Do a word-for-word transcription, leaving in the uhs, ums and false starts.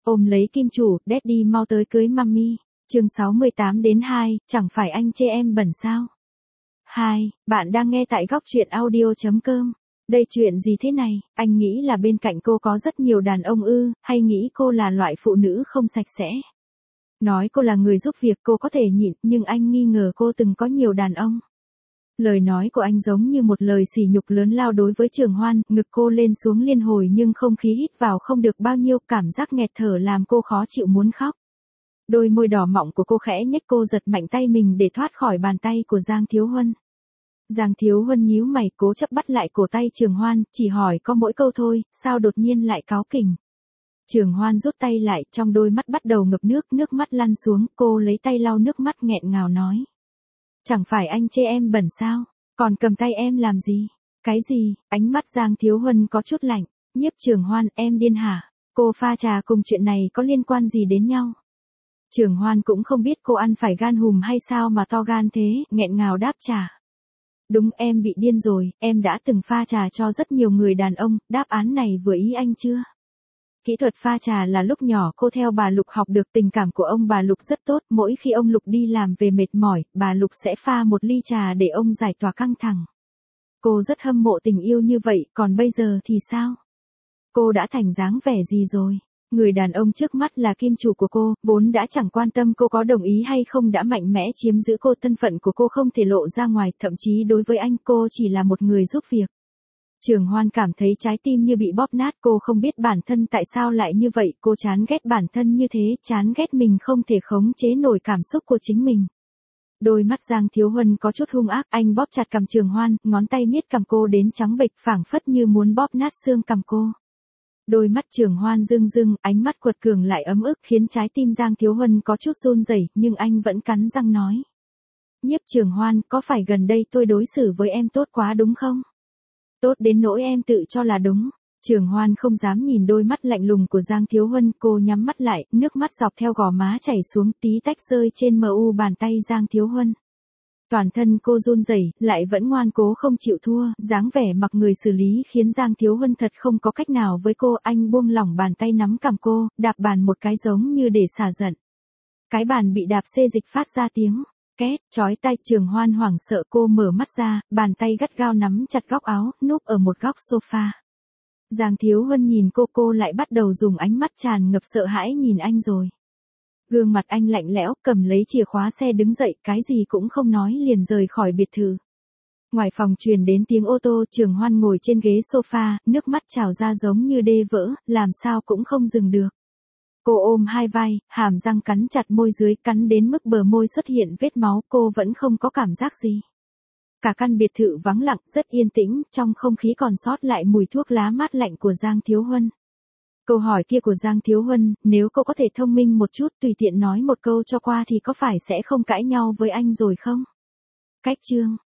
ôm lấy kim chủ, Daddy mau tới cưới Mummy. Chương sáu mươi tám đến hai, chẳng phải anh chê em bẩn sao? hai, bạn đang nghe tại góc truyện audio chấm com. Đây chuyện gì thế này, anh nghĩ là bên cạnh cô có rất nhiều đàn ông ư, hay nghĩ cô là loại phụ nữ không sạch sẽ? Nói cô là người giúp việc cô có thể nhịn, nhưng anh nghi ngờ cô từng có nhiều đàn ông. Lời nói của anh giống như một lời sỉ nhục lớn lao đối với Trường Hoan, ngực cô lên xuống liên hồi nhưng không khí hít vào không được bao nhiêu, cảm giác nghẹt thở làm cô khó chịu muốn khóc. Đôi môi đỏ mọng của cô khẽ nhếch, cô giật mạnh tay mình để thoát khỏi bàn tay của Giang Thiếu Huân. Giang Thiếu Huân nhíu mày cố chấp bắt lại cổ tay Trường Hoan, chỉ hỏi có mỗi câu thôi, sao đột nhiên lại cáu kỉnh. Trường Hoan rút tay lại, trong đôi mắt bắt đầu ngập nước, nước mắt lăn xuống, cô lấy tay lau nước mắt nghẹn ngào nói. Chẳng phải anh chê em bẩn sao, còn cầm tay em làm gì? Cái gì? Ánh mắt Giang Thiếu Huân có chút lạnh. Nhiếp Trường Hoan, em điên hả? Cô pha trà cùng chuyện này có liên quan gì đến nhau? Trường Hoan cũng không biết cô ăn phải gan hùm hay sao mà to gan thế, nghẹn ngào đáp trả. Đúng, em bị điên rồi, em đã từng pha trà cho rất nhiều người đàn ông, đáp án này vừa ý anh chưa? Kỹ thuật pha trà là lúc nhỏ cô theo bà Lục học được, tình cảm của ông bà Lục rất tốt, mỗi khi ông Lục đi làm về mệt mỏi, bà Lục sẽ pha một ly trà để ông giải tỏa căng thẳng. Cô rất hâm mộ tình yêu như vậy, còn bây giờ thì sao? Cô đã thành dáng vẻ gì rồi? Người đàn ông trước mắt là kim chủ của cô, vốn đã chẳng quan tâm cô có đồng ý hay không, đã mạnh mẽ chiếm giữ cô, thân phận của cô không thể lộ ra ngoài, thậm chí đối với anh cô chỉ là một người giúp việc. Trường Hoan cảm thấy trái tim như bị bóp nát, cô không biết bản thân tại sao lại như vậy, cô chán ghét bản thân như thế, chán ghét mình không thể khống chế nổi cảm xúc của chính mình. Đôi mắt Giang Thiếu Huân có chút hung ác, anh bóp chặt cằm Trường Hoan, ngón tay miết cằm cô đến trắng bệch, phảng phất như muốn bóp nát xương cằm cô. Đôi mắt Trường Hoan rưng rưng, ánh mắt quật cường lại ấm ức, khiến trái tim Giang Thiếu Huân có chút run rẩy, nhưng anh vẫn cắn răng nói. Nhiếp Trường Hoan, có phải gần đây tôi đối xử với em tốt quá đúng không? Tốt đến nỗi em tự cho là đúng. Trường Hoan không dám nhìn đôi mắt lạnh lùng của Giang Thiếu Huân, cô nhắm mắt lại, nước mắt dọc theo gò má chảy xuống, tí tách rơi trên mờ u bàn tay Giang Thiếu Huân. Toàn thân cô run rẩy, lại vẫn ngoan cố không chịu thua, dáng vẻ mặc người xử lý khiến Giang Thiếu Huân thật không có cách nào với cô, anh buông lỏng bàn tay nắm cằm cô, đạp bàn một cái giống như để xả giận. Cái bàn bị đạp xê dịch phát ra tiếng két, chói tai. Trường Hoan hoảng sợ, cô mở mắt ra, bàn tay gắt gao nắm chặt góc áo, núp ở một góc sofa. Giang Thiếu Huân nhìn cô, cô lại bắt đầu dùng ánh mắt tràn ngập sợ hãi nhìn anh rồi. Gương mặt anh lạnh lẽo, cầm lấy chìa khóa xe đứng dậy, cái gì cũng không nói liền rời khỏi biệt thự. Ngoài phòng truyền đến tiếng ô tô, Trường Hoan ngồi trên ghế sofa, nước mắt trào ra giống như đê vỡ, làm sao cũng không dừng được. Cô ôm hai vai, hàm răng cắn chặt môi dưới, cắn đến mức bờ môi xuất hiện vết máu, cô vẫn không có cảm giác gì. Cả căn biệt thự vắng lặng, rất yên tĩnh, trong không khí còn sót lại mùi thuốc lá mát lạnh của Giang Thiếu Huân. Câu hỏi kia của Giang Thiếu Huân, nếu cô có thể thông minh một chút, tùy tiện nói một câu cho qua thì có phải sẽ không cãi nhau với anh rồi không? Cách chương